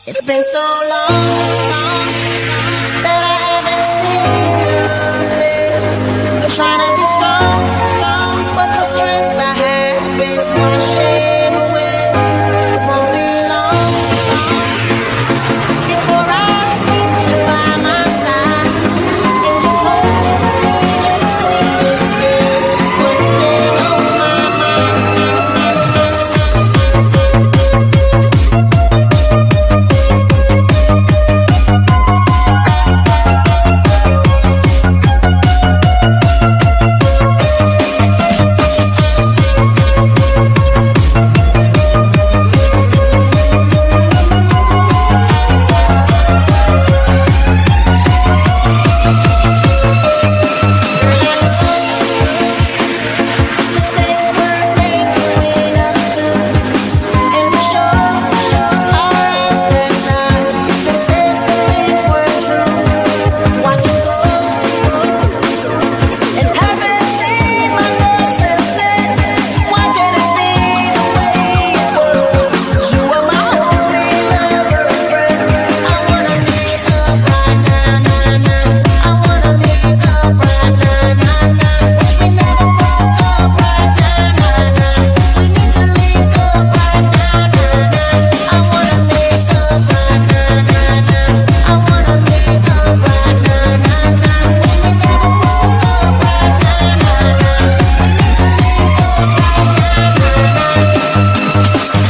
It's been so long that I haven't seen your face. I'm trying to be strong, but the strength I have is washing away. It won't be long before I get you by my side and just hold me and squeeze you. What's been on my mistakes were made between us two, and we sure our eyes that night can say some things were true. Watch you go, and haven't seen my girl since then. Why can't it be the way it goes? 'Cause you are my only lover and friend. I wanna make up right now, now, now. I wanna make up right now, now, now. Wish we never broke up right now, now, now. We need to link up right now, now, now. I wanna make up right now, now, now. I wanna make up right now, now, now. Wish we never broke up right now, now, now. We need to link up right now, now, now.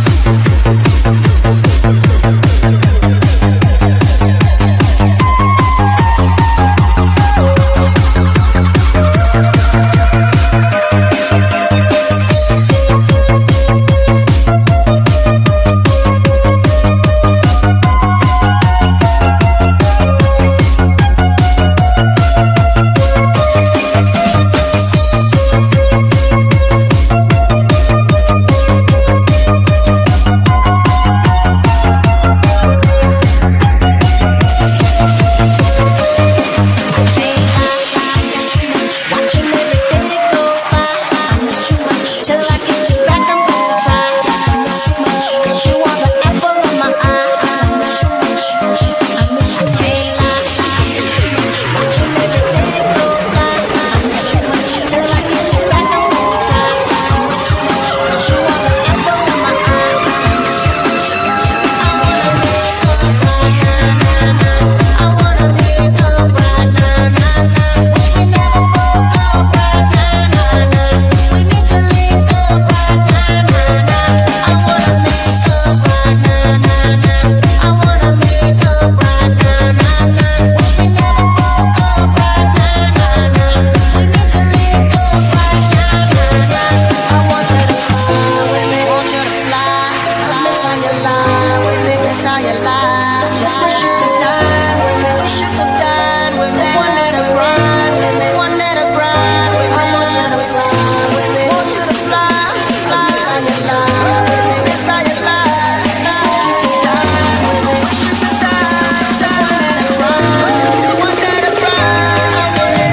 Watching every day that goes by, I miss you much. Till I get you back, I'm gonna try. I miss you much. 'Cause you are the apple of my eye. I miss you much. I miss you. Can't lie. Watching every day that goes by, I miss you much. Till I get you back, I'm gonna try. I miss you much. 'Cause you are the apple of my eye. I miss you much. I wanna make up right now, now, now. I wanna make up right now, now, now. Wish we never broke up right now, now, now. We need to link up right now, now, now. I wanna make up right now, now, now. I wanna make up right now, now, now. Wish we never broke up right now, now, now. We need to link up right now, now, now. I want you to fly with me, want you to fly. I miss how you lie with me, miss how you lie. Just wish you could dine with me, wish you could dine with me. One that'll grind with me, one that'll grind with me. I want you to fly with me, want you to fly. I miss how you lie with me, miss how you lie. Just wish you could dine with me, wish you could dine. One that'll grind with me, one that'll grind with me.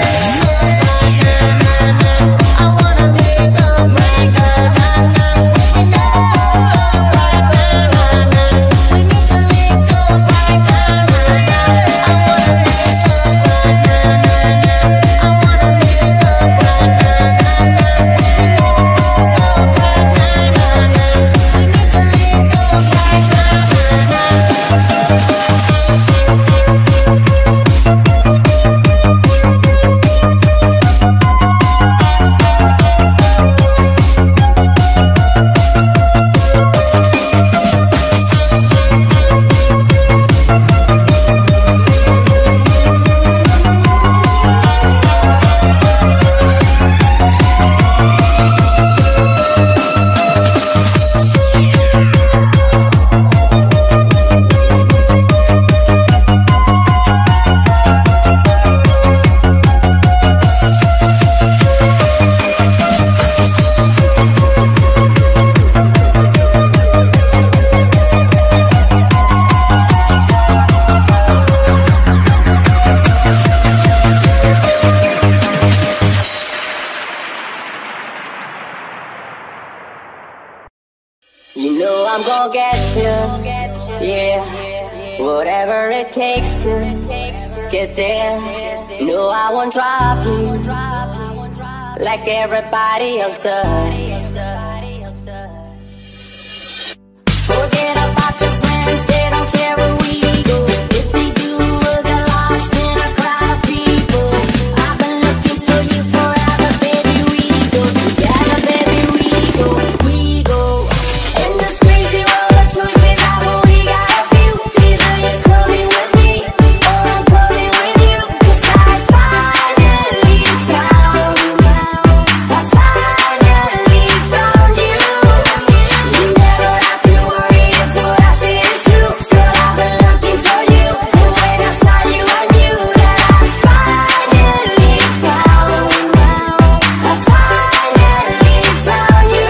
I wanna make up, make up, nah, nah. Wish we never broke up right now, nah, nah. We need to link up right now, nah, nah. I wanna make up right now, nah, nah. I wanna make up right now, nah, nah. Wish we never broke up right now, nah, nah. We need to link up right now, nah, nah. You know I'm gonna get you. Yeah, whatever it takes to get there. No, I won't drop you like everybody else does. Forget about your friends, they don't care where we go. If they do, we'll get lost in a crowd of people. I've been looking for you forever, baby. We go together, baby. We go. In this crazy world of choices, I've only got a few. Either you're coming with me, or I'm coming with you. 'Cause I finally found you. I finally found you. You never have to worry if what I say is true. Girl, I've been looking for you, and when I saw you, I knew that I finally found you. I finally found you.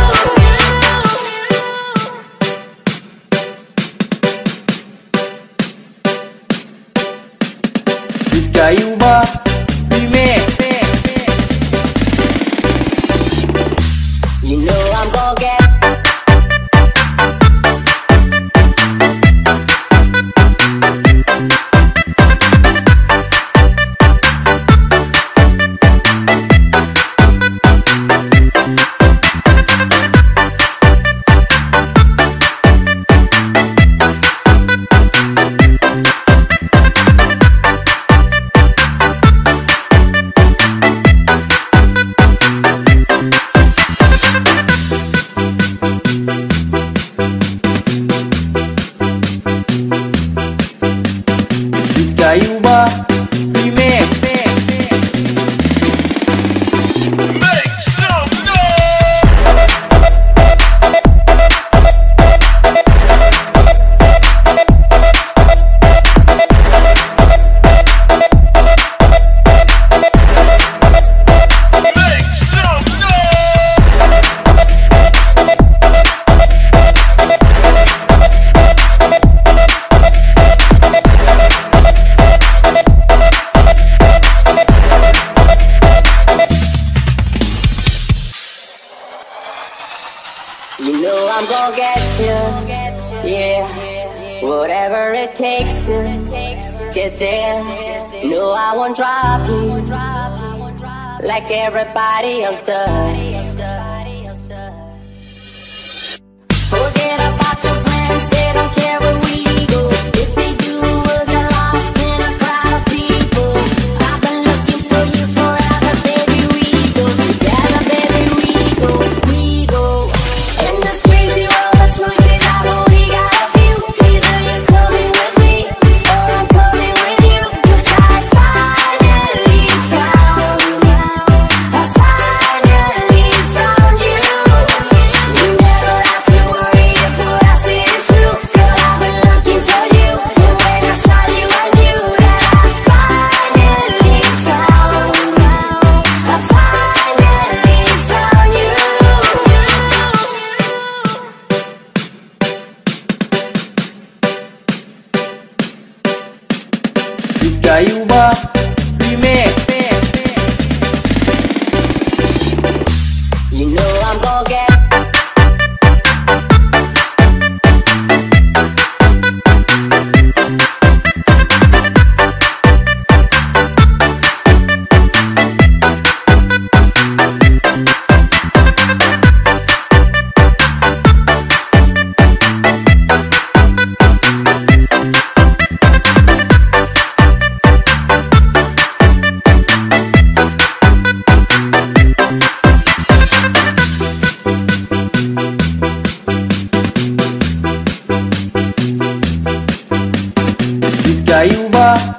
Rizka Ayuba Remix. You know I'm gon' get. Rizka Ayuba Remix. Make some You know I'm gon' get you. Yeah, whatever it takes to get there. No, I won't drop you like everybody else does. Forget about your friends, they don't care where we go. If they do, we'll get lost in a crowd of people. I've been looking for you forever, baby. We go together, baby. We go. In this crazy world of choices, I've only got a few. Either you're coming with me, or I'm coming with you. 'Cause I finally found you. I finally found you. You never have to worry if what I say is true. Girl, I've been looking for you, and when I saw you, I knew that I finally found you. I finally found you. Rizka Ayuba Remix. You know I'm gon' get. Rizka Ayuba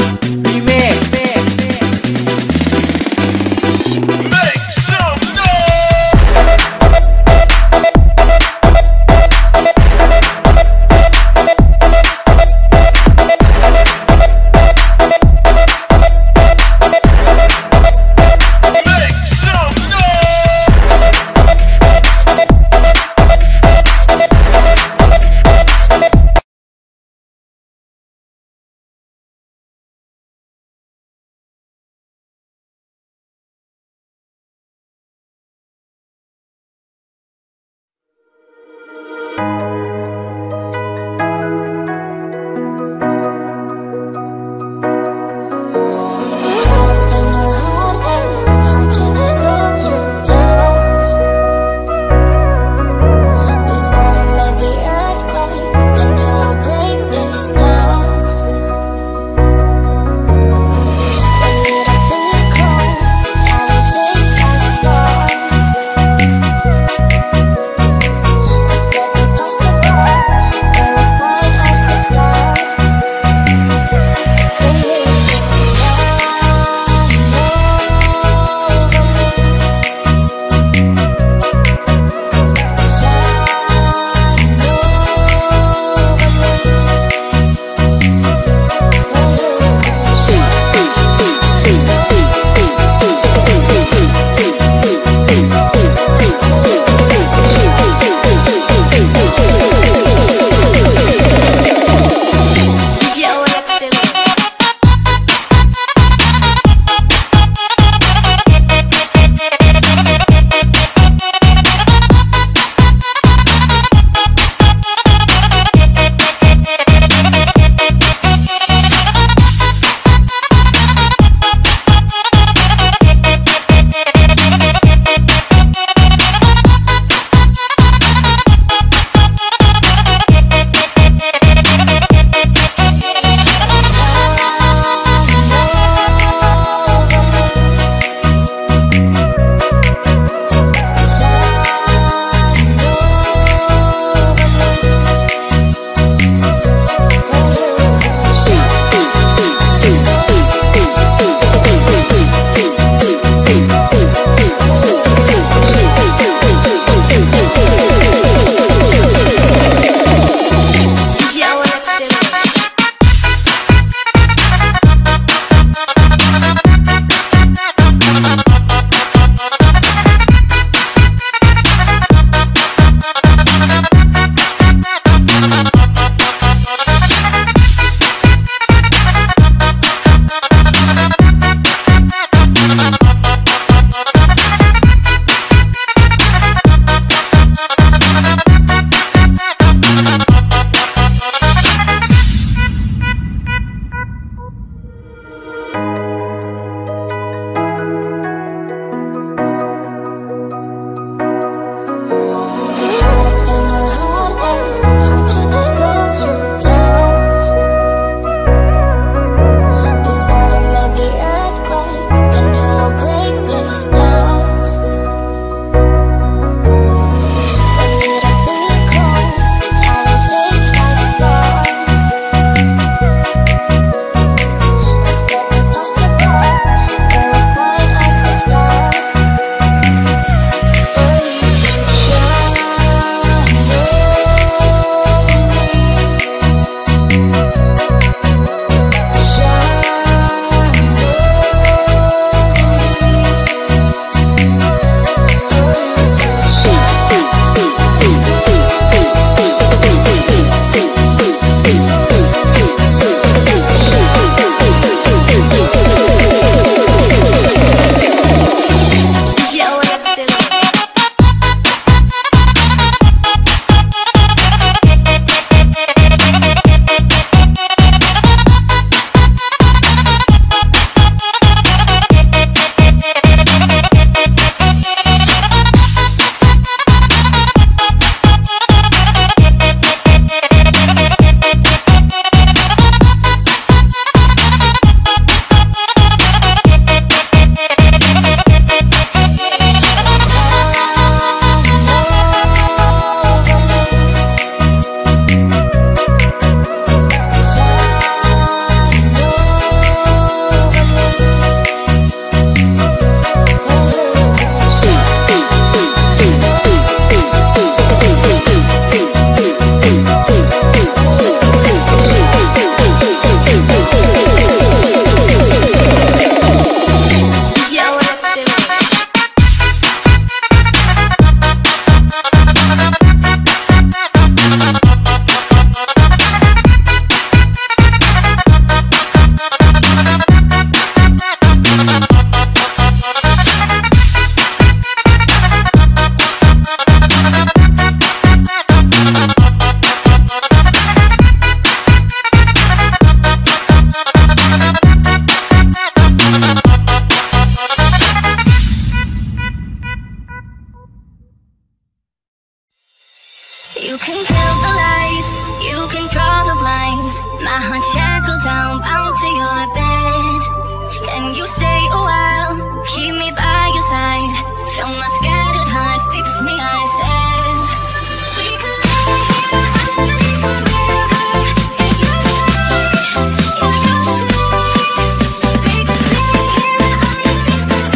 Fill my scattered heart, fix me, I said. We could underneath the river, and you say, in your sleep. We could stay here underneath the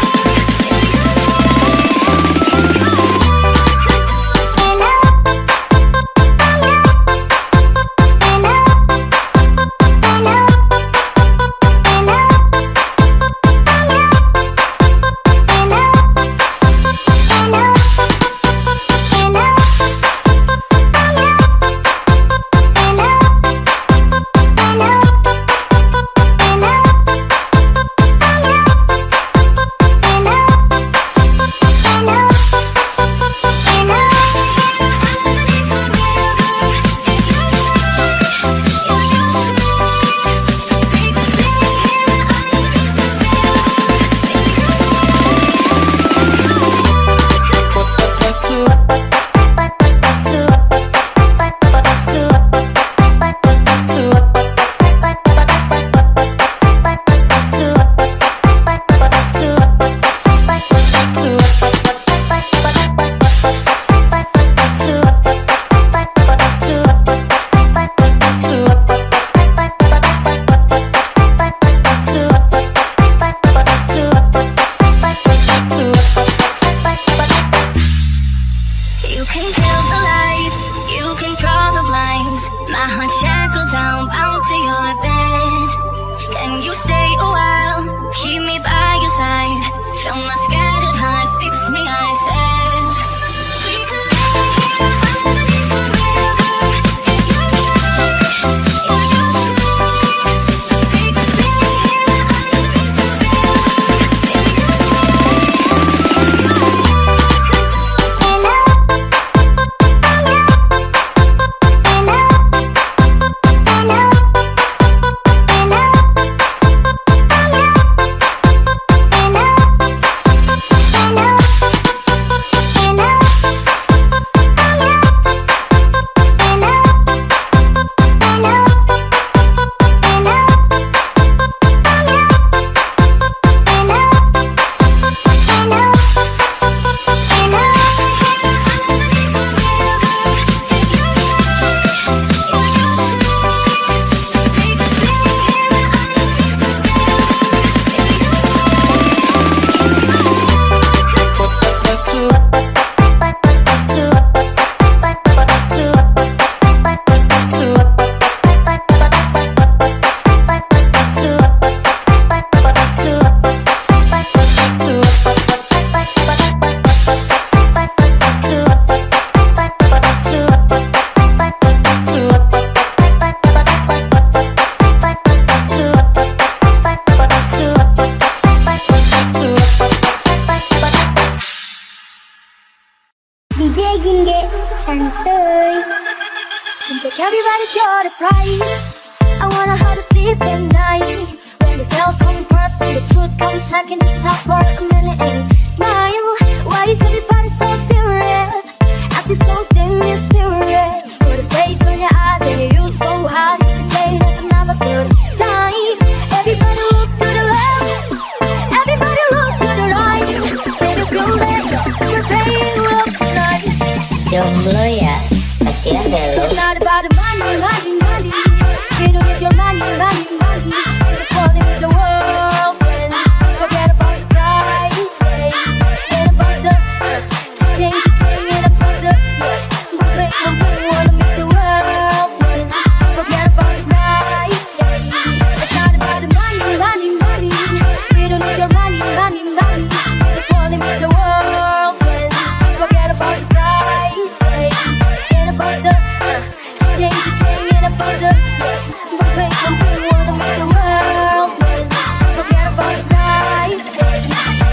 Everybody got a price. I wanna how to sleep at night. When the cell phone bursts and the truth comes, I can stop for a minute and smile. Why is everybody so serious? Acting so damn mysterious. Put a face on your eyes and you so hard that you play like another good time. Everybody look to the left. Everybody look to the right. Baby, feel that you're paying love tonight. Jomblo ya, kasihan deh lo. It's not about the money, money, money. We don't need your money, money, money. Just wanna make the world win. Forget about the price, hey. And about the change, and about the moving, wanna make the world win. Forget about the price, hey. It's not about the money, money, money. We don't need your money, money, money. Just wanna make the world win. Forget about the price, hey. And about the change, and about the moving, wanna make the world win. Forget about the price, hey.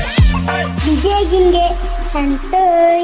DJ Gingge santuy.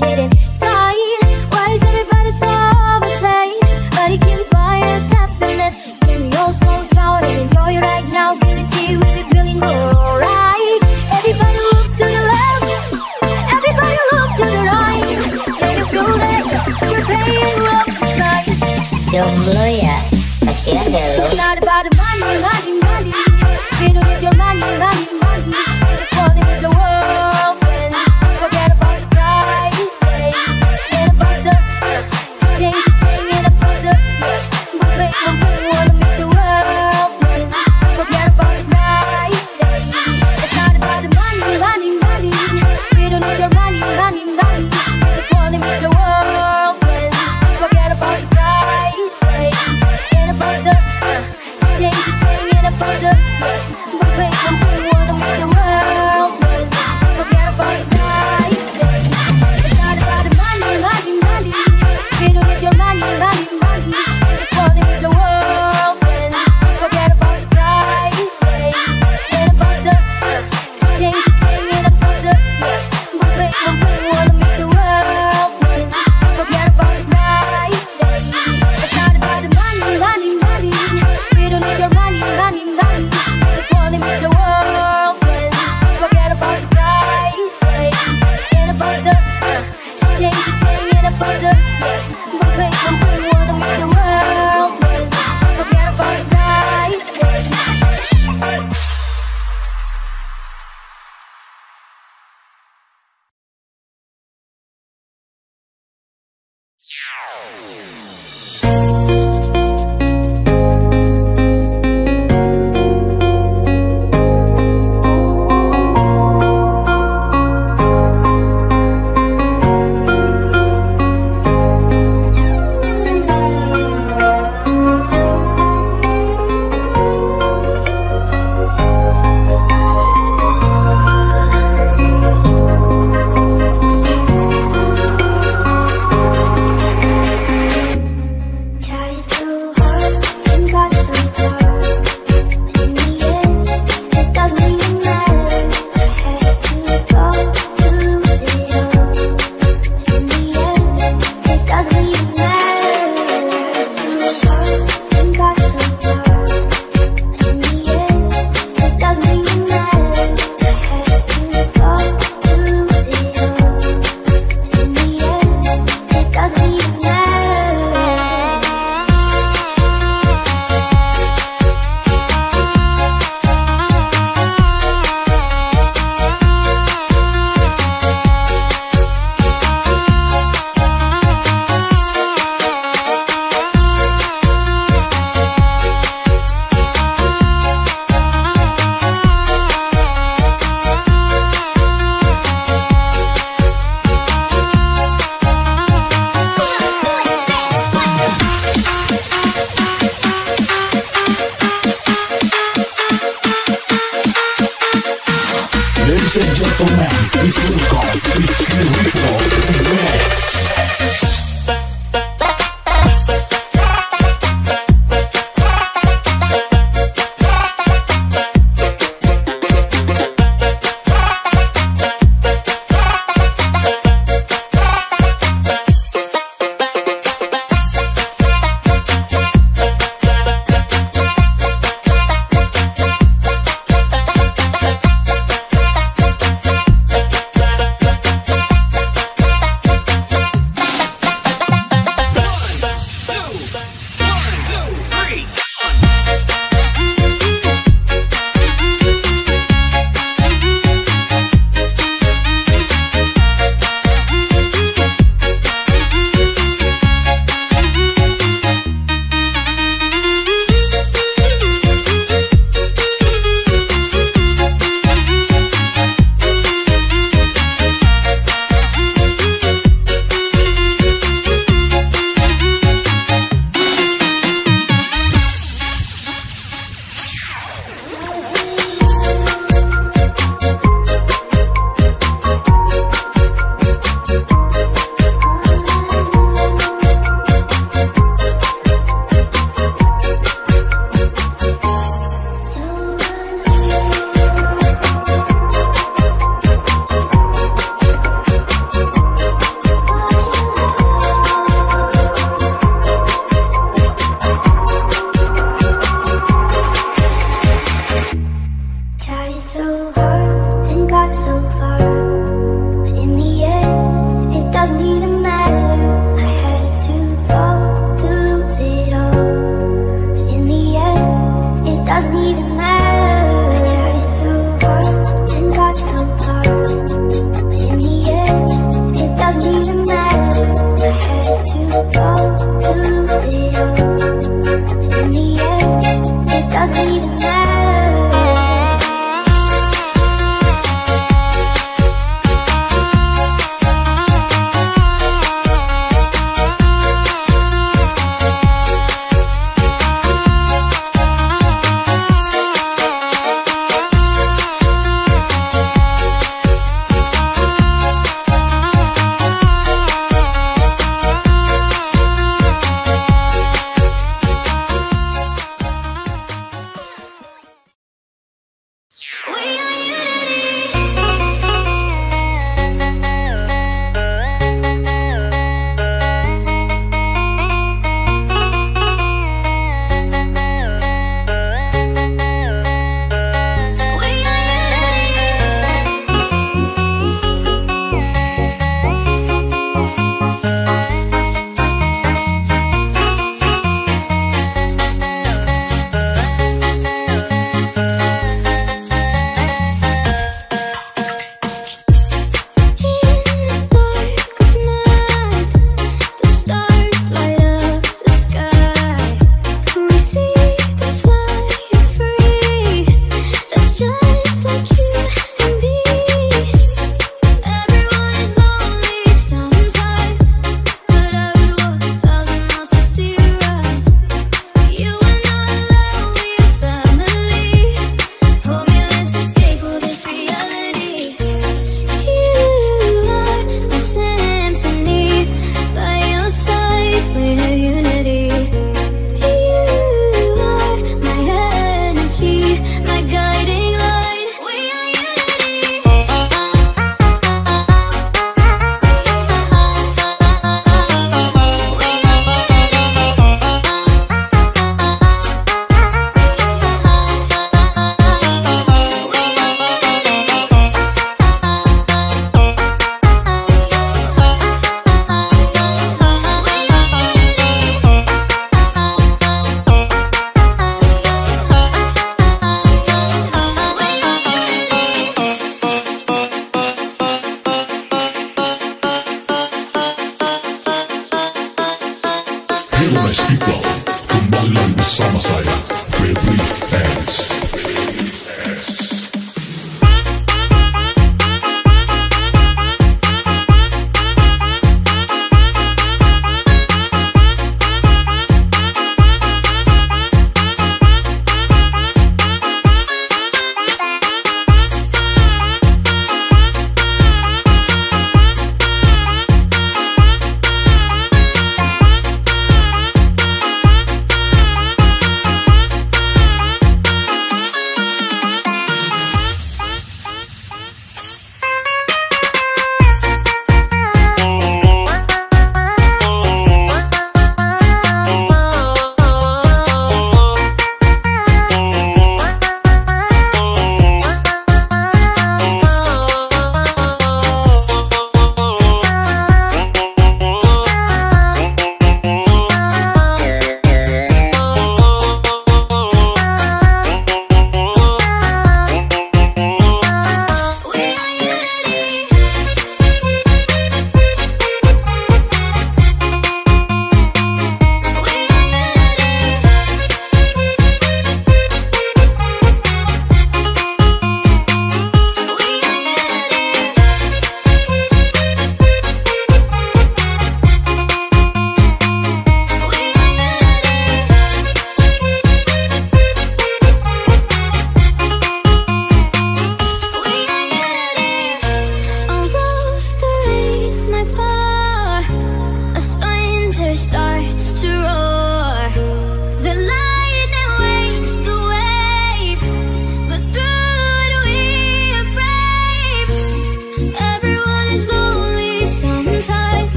getting tired. Why is everybody so upset? But it can buy us happiness. Can we all slow down and enjoy it right now? Guarantee we'll be feeling alright. Everybody look to the left, everybody look to the right. Can you feel that? You're paying love tonight. Jomblo ya, kasihan deh lo. It's not about the money, money, money. We don't need your money, money, money. We just want to make the world win. Forget about the price, hey. And about the cha-ching, cha-ching, and about the moving, moving. Wanna make the world win. Forget about the price, hey. It's not about the money, money, money. We don't need your money, money, money. We just want to make the world win. Forget about the price, hey. And about the cha-ching, cha-ching, and about the moving, moving. Wanna make the world win. Forget about the price, hey. It's not about the money, money, money. We don't need your money, money, money. We just want to make the world win. Forget about the price, hey. And about the cha-ching, cha-ching, and about the moving, moving. Wanna make the world win. Forget about the price, hey. It's not about the money, money, money. We don't need your money, money, money. We just want to make the world win. Forget about the price, hey. And about the cha-ching, cha-ching, and about the moving, moving. Wanna make the world win. Forget about the price, hey. Tried so hard and got so far. In the end, it doesn't even matter. I had to go to lose it all. In the end, it doesn't even matter. Tried so hard and got so far. In the end, it doesn't even matter. I had to go to lose it all. In the end, it doesn't even matter. Ladies and gentlemen, please welcome Rizky Rico Remix.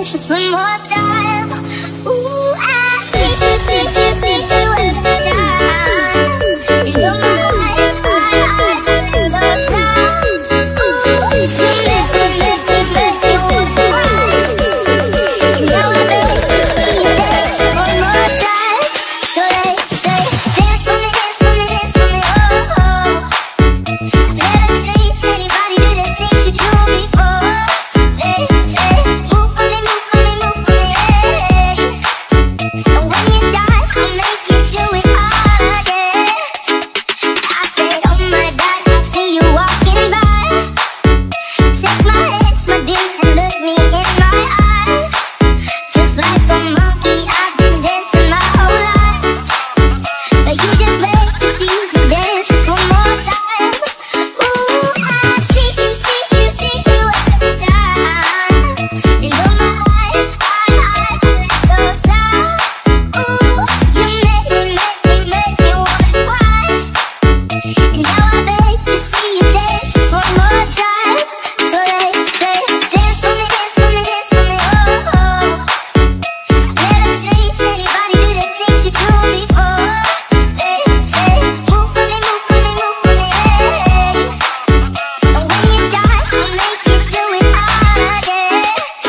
dance just one more time. Ooh, I see you, see you, see you every time. You know my heart, I let go side. Ooh, you make me wanna cry. You know I beg to see you dance just one more time. So they say, dance for me, dance for me, dance for me, oh, oh. Never seen anybody do the things you do before. They say, move for me, move for me, move for me, yeah. And when you die, I'll make you do it all again. I say, oh my God, I see you walking by. Take my hands, my dear, and look me in my eyes. Just like a monkey, I've been dancing my whole life. But you just wait to see me dance just one more time. Ooh, I see you, see you, see you every time. You know my heart, I let go side. Ooh, you make me wanna cry. And now I beg to see you dance just one more time. So they say, dance for me, dance for me, dance for me, oh, oh. Never seen anybody do the things you do before. They say, move for me, move for me, move for me, yeah. And when you die, I'll make you do it all again.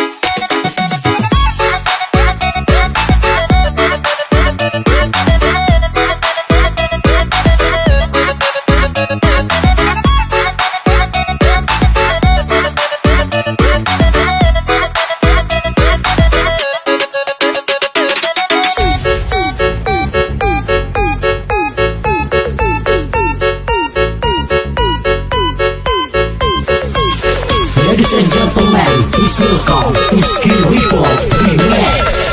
Ladies and gentlemen, please welcome Whiskey Report Remix.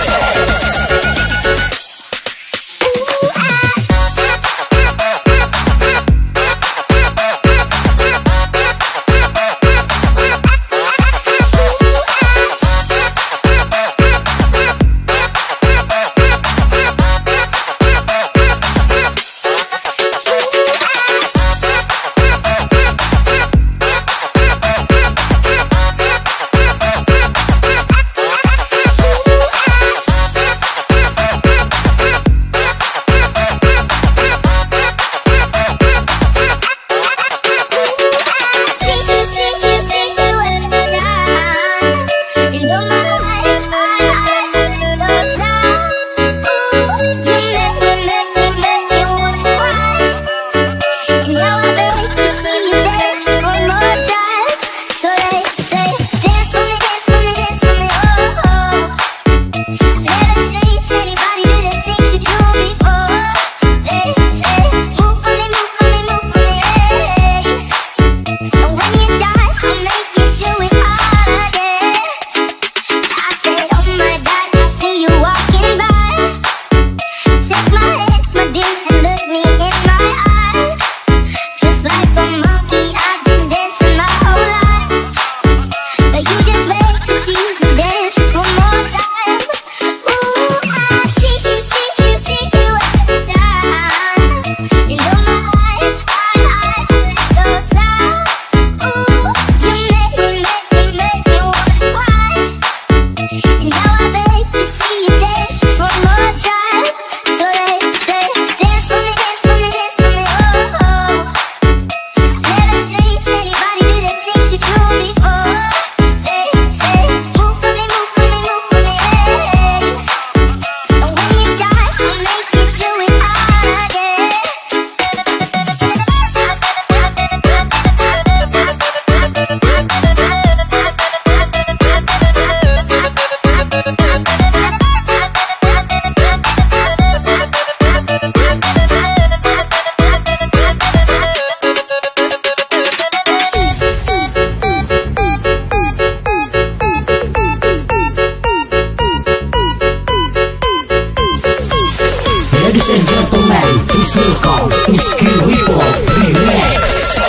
Ladies and gentlemen, please welcome Whiskey Report Remix.